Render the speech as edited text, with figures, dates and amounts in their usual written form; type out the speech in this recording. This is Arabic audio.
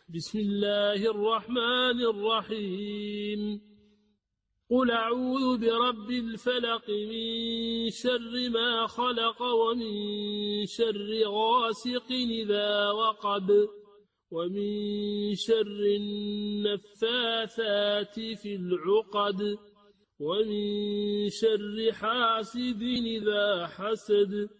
بسم الله الرحمن الرحيم قل أعوذ برب الفلق من شر ما خلق ومن شر غاسق إذا وقب ومن شر النفاثات في العقد ومن شر حاسد إذا حسد